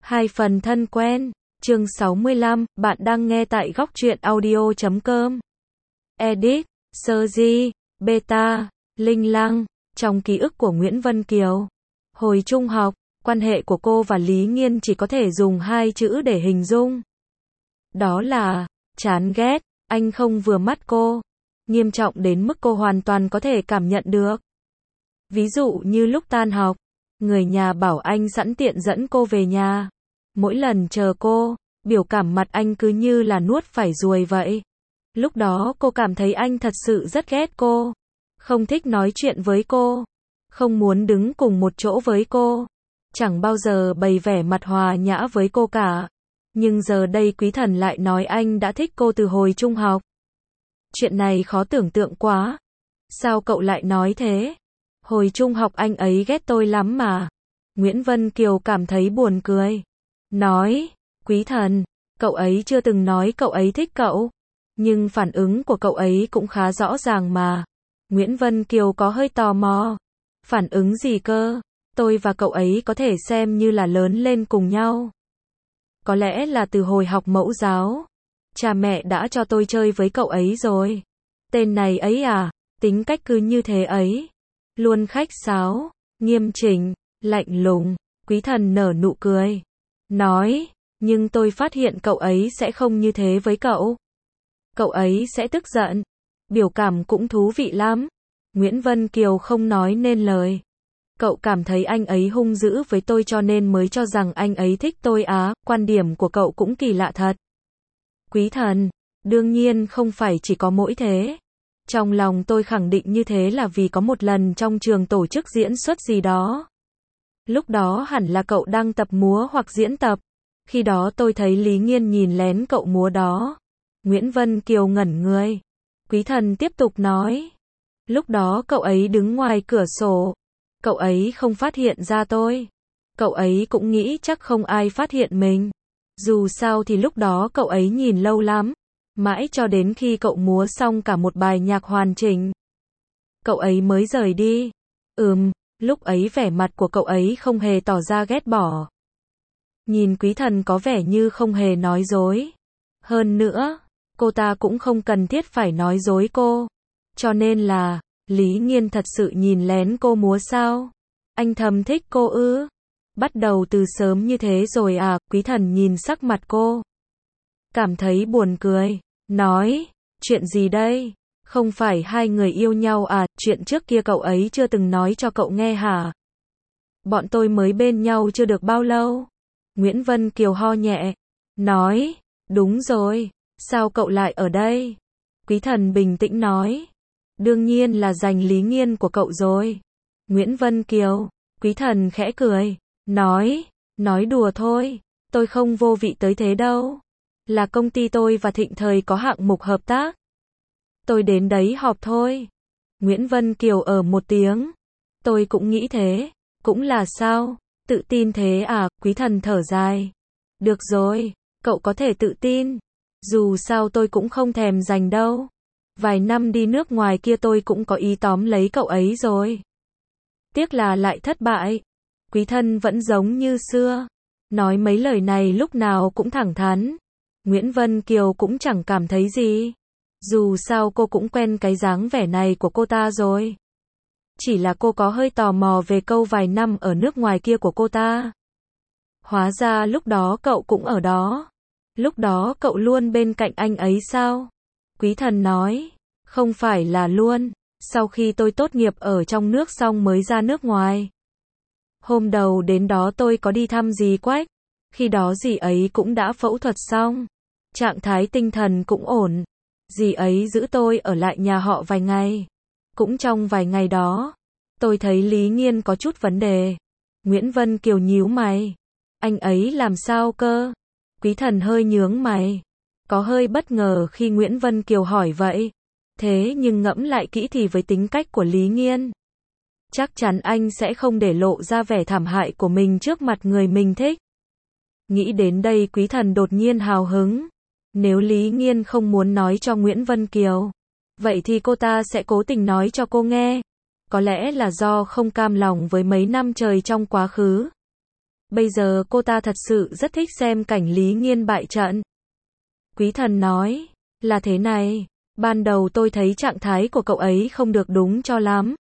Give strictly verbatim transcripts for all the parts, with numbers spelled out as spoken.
Hai phần thân quen. Chương sáu mươi lăm, bạn đang nghe tại góc truyện audio chấm com. Edit, Sergi, Beta, Linh Lăng. Trong ký ức của Nguyễn Vân Kiều, hồi trung học, quan hệ của cô và Lý Nghiên chỉ có thể dùng hai chữ để hình dung. Đó là chán ghét. Anh không vừa mắt cô, nghiêm trọng đến mức cô hoàn toàn có thể cảm nhận được. Ví dụ như lúc tan học, người nhà bảo anh sẵn tiện dẫn cô về nhà. Mỗi lần chờ cô, biểu cảm mặt anh cứ như là nuốt phải ruồi vậy. Lúc đó cô cảm thấy anh thật sự rất ghét cô, không thích nói chuyện với cô, không muốn đứng cùng một chỗ với cô, chẳng bao giờ bày vẻ mặt hòa nhã với cô cả. Nhưng giờ đây Quý Thần lại nói anh đã thích cô từ hồi trung học. Chuyện này khó tưởng tượng quá. Sao cậu lại nói thế? Hồi trung học anh ấy ghét tôi lắm mà. Nguyễn Vân Kiều cảm thấy buồn cười. Nói, Quý Thần, cậu ấy chưa từng nói cậu ấy thích cậu. Nhưng phản ứng của cậu ấy cũng khá rõ ràng mà. Nguyễn Vân Kiều có hơi tò mò. Phản ứng gì cơ? Tôi và cậu ấy có thể xem như là lớn lên cùng nhau. Có lẽ là từ hồi học mẫu giáo. Cha mẹ đã cho tôi chơi với cậu ấy rồi. Tên này ấy à, tính cách cứ như thế ấy. Luôn khách sáo, nghiêm chỉnh, lạnh lùng. Quý Thần nở nụ cười. Nói, nhưng tôi phát hiện cậu ấy sẽ không như thế với cậu. Cậu ấy sẽ tức giận. Biểu cảm cũng thú vị lắm. Nguyễn Vân Kiều không nói nên lời. Cậu cảm thấy anh ấy hung dữ với tôi cho nên mới cho rằng anh ấy thích tôi á, quan điểm của cậu cũng kỳ lạ thật. Quý Thần, đương nhiên không phải chỉ có mỗi thế. Trong lòng tôi khẳng định như thế là vì có một lần trong trường tổ chức diễn xuất gì đó. Lúc đó hẳn là cậu đang tập múa hoặc diễn tập. Khi đó tôi thấy Lý Nghiên nhìn lén cậu múa đó. Nguyễn Vân Kiều ngẩn người. Quý Thần tiếp tục nói. Lúc đó cậu ấy đứng ngoài cửa sổ. Cậu ấy không phát hiện ra tôi. Cậu ấy cũng nghĩ chắc không ai phát hiện mình. Dù sao thì lúc đó cậu ấy nhìn lâu lắm. Mãi cho đến khi cậu múa xong cả một bài nhạc hoàn chỉnh. Cậu ấy mới rời đi. Ừm, lúc ấy vẻ mặt của cậu ấy không hề tỏ ra ghét bỏ. Nhìn Quý Thần có vẻ như không hề nói dối. Hơn nữa, cô ta cũng không cần thiết phải nói dối cô. Cho nên là, Lý Nghiên thật sự nhìn lén cô múa sao? Anh thầm thích cô ư? Bắt đầu từ sớm như thế rồi à? Quý Thần nhìn sắc mặt cô, cảm thấy buồn cười. Nói, chuyện gì đây? Không phải hai người yêu nhau à? Chuyện trước kia cậu ấy chưa từng nói cho cậu nghe hả? Bọn tôi mới bên nhau chưa được bao lâu. Nguyễn Vân Kiều ho nhẹ. Nói, đúng rồi. Sao cậu lại ở đây? Quý Thần bình tĩnh nói. Đương nhiên là giành Lý Nghiên của cậu rồi. Nguyễn Vân Kiều. Quý Thần khẽ cười. Nói, nói đùa thôi. Tôi không vô vị tới thế đâu. Là công ty tôi và Thịnh Thời có hạng mục hợp tác. Tôi đến đấy họp thôi. Nguyễn Vân Kiều ở một tiếng. Tôi cũng nghĩ thế. Cũng là sao? Tự tin thế à? Quý Thần thở dài. Được rồi, cậu có thể tự tin. Dù sao tôi cũng không thèm giành đâu. Vài năm đi nước ngoài kia tôi cũng có ý tóm lấy cậu ấy rồi. Tiếc là lại thất bại. Quý Thần vẫn giống như xưa. Nói mấy lời này lúc nào cũng thẳng thắn. Nguyễn Vân Kiều cũng chẳng cảm thấy gì. Dù sao cô cũng quen cái dáng vẻ này của cô ta rồi. Chỉ là cô có hơi tò mò về câu vài năm ở nước ngoài kia của cô ta. Hóa ra lúc đó cậu cũng ở đó. Lúc đó cậu luôn bên cạnh anh ấy sao? Quý Thần nói. Không phải là luôn. Sau khi tôi tốt nghiệp ở trong nước xong mới ra nước ngoài. Hôm đầu đến đó tôi có đi thăm dì Quách. Khi đó dì ấy cũng đã phẫu thuật xong. Trạng thái tinh thần cũng ổn. Dì ấy giữ tôi ở lại nhà họ vài ngày. Cũng trong vài ngày đó, tôi thấy Lý Nghiên có chút vấn đề. Nguyễn Vân Kiều nhíu mày. Anh ấy làm sao cơ? Quý Thần hơi nhướng mày. Có hơi bất ngờ khi Nguyễn Vân Kiều hỏi vậy. Thế nhưng ngẫm lại kỹ thì với tính cách của Lý Nghiên, chắc chắn anh sẽ không để lộ ra vẻ thảm hại của mình trước mặt người mình thích. Nghĩ đến đây Quý Thần đột nhiên hào hứng. Nếu Lý Nghiên không muốn nói cho Nguyễn Vân Kiều, vậy thì cô ta sẽ cố tình nói cho cô nghe. Có lẽ là do không cam lòng với mấy năm trời trong quá khứ. Bây giờ cô ta thật sự rất thích xem cảnh Lý Nghiên bại trận. Quý thần nói, là thế này, ban đầu tôi thấy trạng thái của cậu ấy không được đúng cho lắm.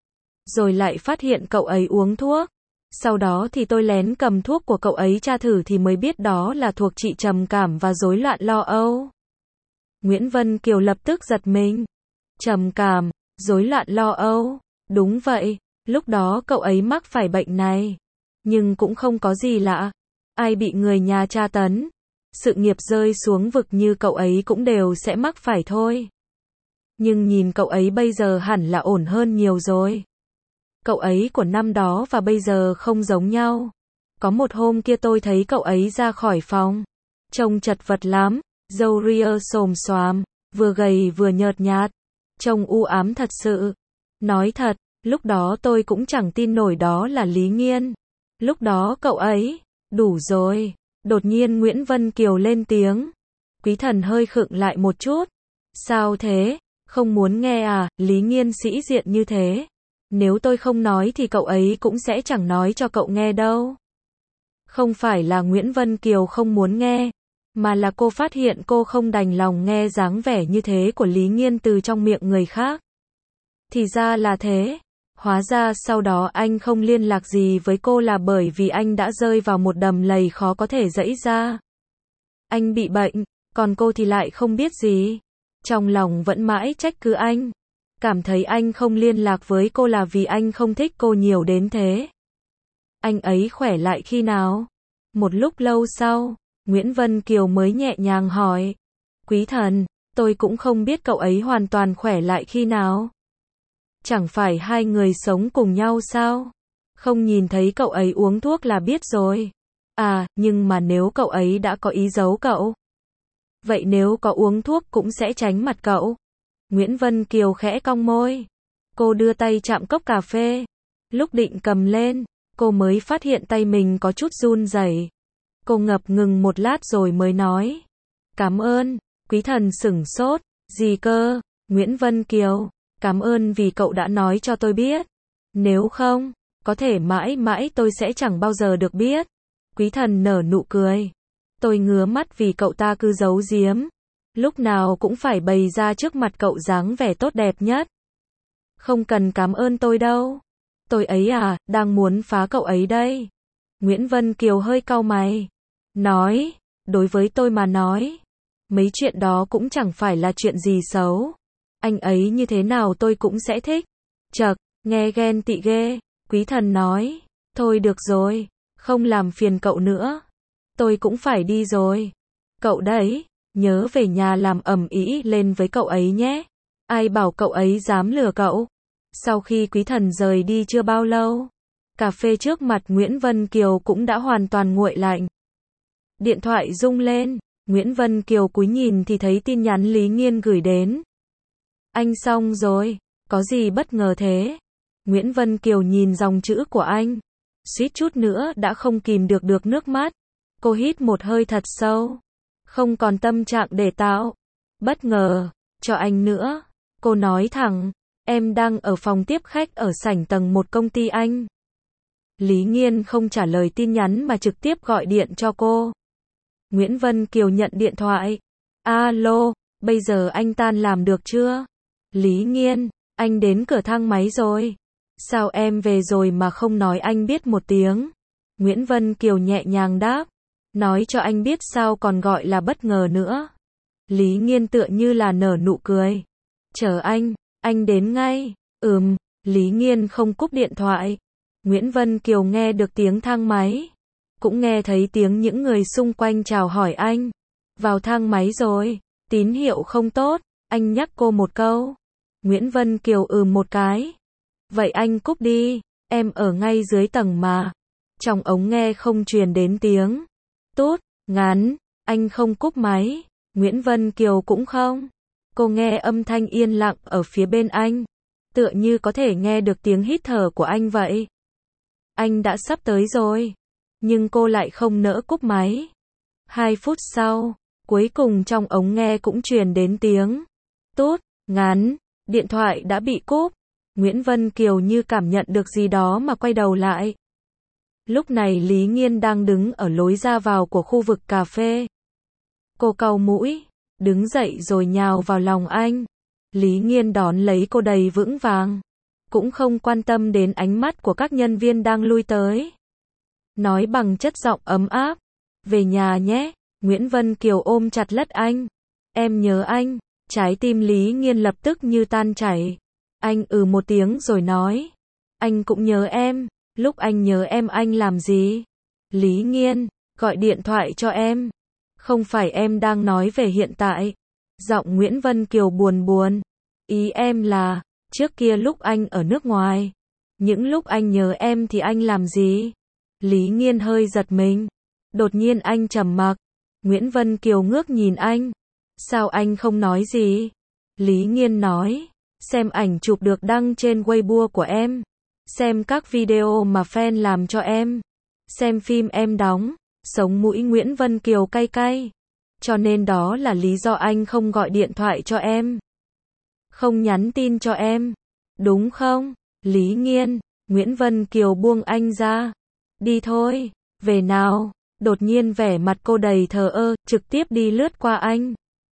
Rồi lại phát hiện cậu ấy uống thuốc. Sau đó thì tôi lén cầm thuốc của cậu ấy tra thử thì mới biết đó là thuộc trị trầm cảm và rối loạn lo âu. Nguyễn Vân Kiều lập tức giật mình. Trầm cảm, rối loạn lo âu. Đúng vậy, lúc đó cậu ấy mắc phải bệnh này. Nhưng cũng không có gì lạ. Ai bị người nhà tra tấn, sự nghiệp rơi xuống vực như cậu ấy cũng đều sẽ mắc phải thôi. Nhưng nhìn cậu ấy bây giờ hẳn là ổn hơn nhiều rồi. Cậu ấy của năm đó và bây giờ không giống nhau. Có một hôm kia tôi thấy cậu ấy ra khỏi phòng. Trông chật vật lắm, râu ria xồm xoàm, vừa gầy vừa nhợt nhạt. Trông u ám thật sự. Nói thật, lúc đó tôi cũng chẳng tin nổi đó là Lý Nghiên. Lúc đó cậu ấy, đủ rồi. Đột nhiên Nguyễn Vân Kiều lên tiếng. Quý thần hơi khựng lại một chút. Sao thế? Không muốn nghe à? Lý Nghiên sĩ diện như thế. Nếu tôi không nói thì cậu ấy cũng sẽ chẳng nói cho cậu nghe đâu. Không phải là Nguyễn Vân Kiều không muốn nghe, mà là cô phát hiện cô không đành lòng nghe dáng vẻ như thế của Lý Nghiên từ trong miệng người khác. Thì ra là thế. Hóa ra sau đó anh không liên lạc gì với cô là bởi vì anh đã rơi vào một đầm lầy khó có thể giãy ra. Anh bị bệnh, còn cô thì lại không biết gì. Trong lòng vẫn mãi trách cứ anh. Cảm thấy anh không liên lạc với cô là vì anh không thích cô nhiều đến thế. Anh ấy khỏe lại khi nào? Một lúc lâu sau, Nguyễn Vân Kiều mới nhẹ nhàng hỏi. Quý thần, tôi cũng không biết cậu ấy hoàn toàn khỏe lại khi nào. Chẳng phải hai người sống cùng nhau sao? Không nhìn thấy cậu ấy uống thuốc là biết rồi. À, nhưng mà nếu cậu ấy đã có ý giấu cậu. Vậy nếu có uống thuốc cũng sẽ tránh mặt cậu. Nguyễn Vân Kiều khẽ cong môi. Cô đưa tay chạm cốc cà phê. Lúc định cầm lên, cô mới phát hiện tay mình có chút run rẩy. Cô ngập ngừng một lát rồi mới nói. Cảm ơn. Quý thần sửng sốt. Gì cơ? Nguyễn Vân Kiều. Cảm ơn vì cậu đã nói cho tôi biết. Nếu không, có thể mãi mãi tôi sẽ chẳng bao giờ được biết. Quý thần nở nụ cười. Tôi ngứa mắt vì cậu ta cứ giấu giếm. Lúc nào cũng phải bày ra trước mặt cậu dáng vẻ tốt đẹp nhất. Không cần cảm ơn tôi đâu. Tôi ấy à, đang muốn phá cậu ấy đây. Nguyễn Vân Kiều hơi cau mày. Nói, đối với tôi mà nói, mấy chuyện đó cũng chẳng phải là chuyện gì xấu. Anh ấy như thế nào tôi cũng sẽ thích. Chậc, nghe ghen tị ghê. Quý thần nói. Thôi được rồi, không làm phiền cậu nữa. Tôi cũng phải đi rồi. Cậu đấy, nhớ về nhà làm ầm ĩ lên với cậu ấy nhé. Ai bảo cậu ấy dám lừa cậu. Sau khi quý thần rời đi chưa bao lâu, cà phê trước mặt Nguyễn Vân Kiều cũng đã hoàn toàn nguội lạnh. Điện thoại rung lên, Nguyễn Vân Kiều cúi nhìn thì thấy tin nhắn Lý Nghiên gửi đến. Anh xong rồi, có gì bất ngờ thế? Nguyễn Vân Kiều nhìn dòng chữ của anh, suýt chút nữa đã không kìm được được nước mắt. Cô hít một hơi thật sâu, không còn tâm trạng để tạo bất ngờ cho anh nữa. Cô nói thẳng, em đang ở phòng tiếp khách ở sảnh tầng một công ty anh. Lý Nghiên không trả lời tin nhắn mà trực tiếp gọi điện cho cô. Nguyễn Vân Kiều nhận điện thoại. Alo, bây giờ anh tan làm được chưa? Lý Nghiên, anh đến cửa thang máy rồi. Sao em về rồi mà không nói anh biết một tiếng? Nguyễn Vân Kiều nhẹ nhàng đáp. Nói cho anh biết sao còn gọi là bất ngờ nữa. Lý Nghiên tựa như là nở nụ cười. Chờ anh, anh đến ngay. Ừm, Lý Nghiên không cúp điện thoại. Nguyễn Vân Kiều nghe được tiếng thang máy. Cũng nghe thấy tiếng những người xung quanh chào hỏi anh. Vào thang máy rồi, tín hiệu không tốt, anh nhắc cô một câu. Nguyễn Vân Kiều ừm một cái. Vậy anh cúp đi, em ở ngay dưới tầng mà. Trong ống nghe không truyền đến tiếng tút, ngắn, anh không cúp máy. Nguyễn Vân Kiều cũng không. Cô nghe âm thanh yên lặng ở phía bên anh. Tựa như có thể nghe được tiếng hít thở của anh vậy. Anh đã sắp tới rồi. Nhưng cô lại không nỡ cúp máy. Hai phút sau, cuối cùng trong ống nghe cũng truyền đến tiếng tút, ngắn, điện thoại đã bị cúp. Nguyễn Vân Kiều như cảm nhận được gì đó mà quay đầu lại. Lúc này Lý Nghiên đang đứng ở lối ra vào của khu vực cà phê. Cô cau mũi, đứng dậy rồi nhào vào lòng anh. Lý Nghiên đón lấy cô đầy vững vàng, cũng không quan tâm đến ánh mắt của các nhân viên đang lui tới. Nói bằng chất giọng ấm áp, về nhà nhé. Nguyễn Vân Kiều ôm chặt lất anh. Em nhớ anh. Trái tim Lý Nghiên lập tức như tan chảy. Anh ừ một tiếng rồi nói, anh cũng nhớ em. Lúc anh nhớ em anh làm gì? Lý Nghiên, gọi điện thoại cho em. Không phải em đang nói về hiện tại. Giọng Nguyễn Vân Kiều buồn buồn. Ý em là, trước kia lúc anh ở nước ngoài, những lúc anh nhớ em thì anh làm gì? Lý Nghiên hơi giật mình. Đột nhiên anh trầm mặc. Nguyễn Vân Kiều ngước nhìn anh. Sao anh không nói gì? Lý Nghiên nói, xem ảnh chụp được đăng trên Weibo của em. Xem các video mà fan làm cho em. Xem phim em đóng. Sống mũi Nguyễn Vân Kiều cay cay. Cho nên đó là lý do anh không gọi điện thoại cho em. Không nhắn tin cho em. Đúng không? Lý Nghiên. Nguyễn Vân Kiều buông anh ra. Đi thôi. Về nào. Đột nhiên vẻ mặt cô đầy thờ ơ, trực tiếp đi lướt qua anh.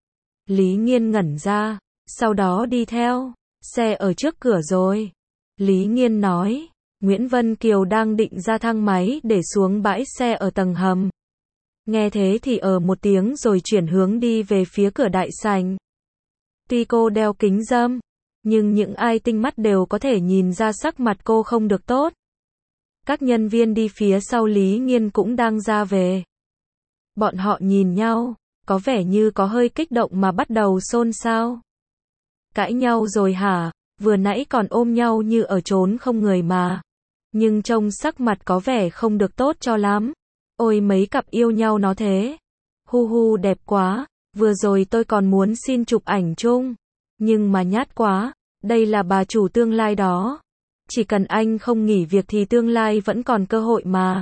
Lý Nghiên ngẩn ra. Sau đó đi theo. Xe ở trước cửa rồi. Lý Nghiên nói. Nguyễn Vân Kiều đang định ra thang máy để xuống bãi xe ở tầng hầm. Nghe thế thì ờ một tiếng rồi chuyển hướng đi về phía cửa đại sảnh. Tuy cô đeo kính râm, nhưng những ai tinh mắt đều có thể nhìn ra sắc mặt cô không được tốt. Các nhân viên đi phía sau Lý Nghiên cũng đang ra về. Bọn họ nhìn nhau, có vẻ như có hơi kích động mà bắt đầu xôn xao. Cãi nhau rồi hả? Vừa nãy còn ôm nhau như ở chốn không người mà. Nhưng trông sắc mặt có vẻ không được tốt cho lắm. Ôi mấy cặp yêu nhau nó thế. Hu hu đẹp quá. Vừa rồi tôi còn muốn xin chụp ảnh chung. Nhưng mà nhát quá. Đây là bà chủ tương lai đó. Chỉ cần anh không nghỉ việc thì tương lai vẫn còn cơ hội mà.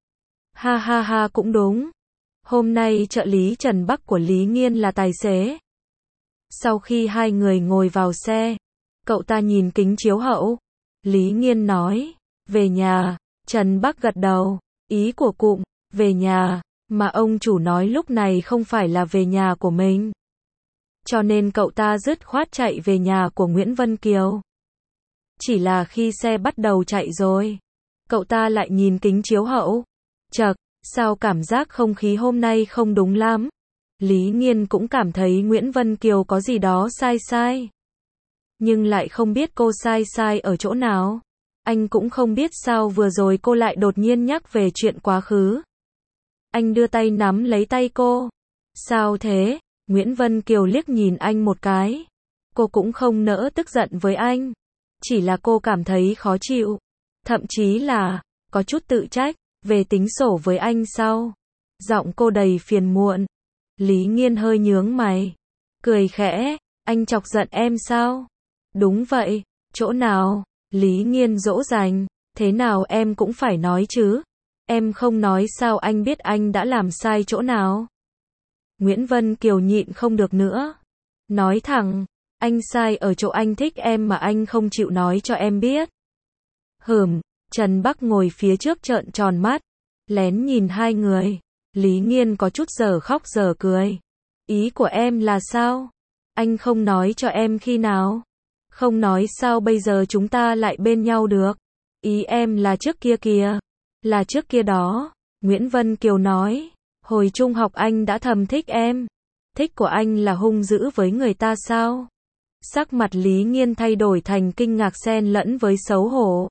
Ha ha ha cũng đúng. Hôm nay trợ lý Trần Bắc của Lý Nghiên là tài xế. Sau khi hai người ngồi vào xe, cậu ta nhìn kính chiếu hậu. Lý Nghiên nói, về nhà. Trần Bắc gật đầu. Ý của cụm, về nhà, mà ông chủ nói lúc này không phải là về nhà của mình. Cho nên cậu ta dứt khoát chạy về nhà của Nguyễn Vân Kiều. Chỉ là khi xe bắt đầu chạy rồi, cậu ta lại nhìn kính chiếu hậu. Chậc, sao cảm giác không khí hôm nay không đúng lắm. Lý Nghiên cũng cảm thấy Nguyễn Vân Kiều có gì đó sai sai. Nhưng lại không biết cô sai sai ở chỗ nào. Anh cũng không biết sao vừa rồi cô lại đột nhiên nhắc về chuyện quá khứ. Anh đưa tay nắm lấy tay cô. Sao thế? Nguyễn Vân Kiều liếc nhìn anh một cái. Cô cũng không nỡ tức giận với anh. Chỉ là cô cảm thấy khó chịu. Thậm chí là, có chút tự trách, về tính sổ với anh sau. Giọng cô đầy phiền muộn. Lý Nghiên hơi nhướng mày. Cười khẽ, anh chọc giận em sao? Đúng vậy, chỗ nào? Lý Nghiên dỗ dành, thế nào em cũng phải nói chứ. Em không nói sao anh biết anh đã làm sai chỗ nào? Nguyễn Vân Kiều nhịn không được nữa. Nói thẳng, anh sai ở chỗ anh thích em mà anh không chịu nói cho em biết. Hừm, Trần Bắc ngồi phía trước trợn tròn mắt, lén nhìn hai người. Lý Nghiên có chút giờ khóc giờ cười. Ý của em là sao? Anh không nói cho em khi nào? Không nói sao bây giờ chúng ta lại bên nhau được? Ý em là trước kia kìa. Là trước kia đó. Nguyễn Vân Kiều nói. Hồi trung học anh đã thầm thích em. Thích của anh là hung dữ với người ta sao? Sắc mặt Lý Nghiên thay đổi thành kinh ngạc xen lẫn với xấu hổ.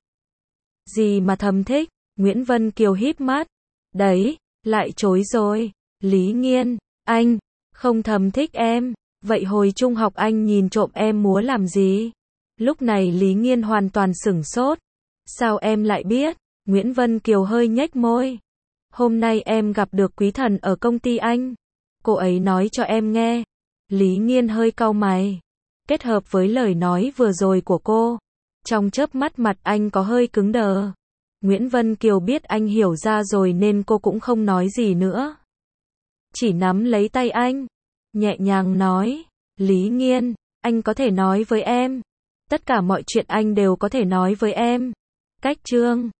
Gì mà thầm thích? Nguyễn Vân Kiều híp mắt. Đấy, lại chối rồi. Lý Nghiên, anh không thầm thích em. Vậy hồi trung học anh nhìn trộm em múa làm gì? Lúc này Lý Nghiên hoàn toàn sửng sốt. Sao em lại biết? Nguyễn Vân Kiều hơi nhếch môi. Hôm nay em gặp được quý thần ở công ty anh. Cô ấy nói cho em nghe. Lý Nghiên hơi cau mày. Kết hợp với lời nói vừa rồi của cô, trong chớp mắt mặt anh có hơi cứng đờ. Nguyễn Vân Kiều biết anh hiểu ra rồi nên cô cũng không nói gì nữa. Chỉ nắm lấy tay anh, nhẹ nhàng nói, Lý Nghiên, anh có thể nói với em. Tất cả mọi chuyện anh đều có thể nói với em. Cách chương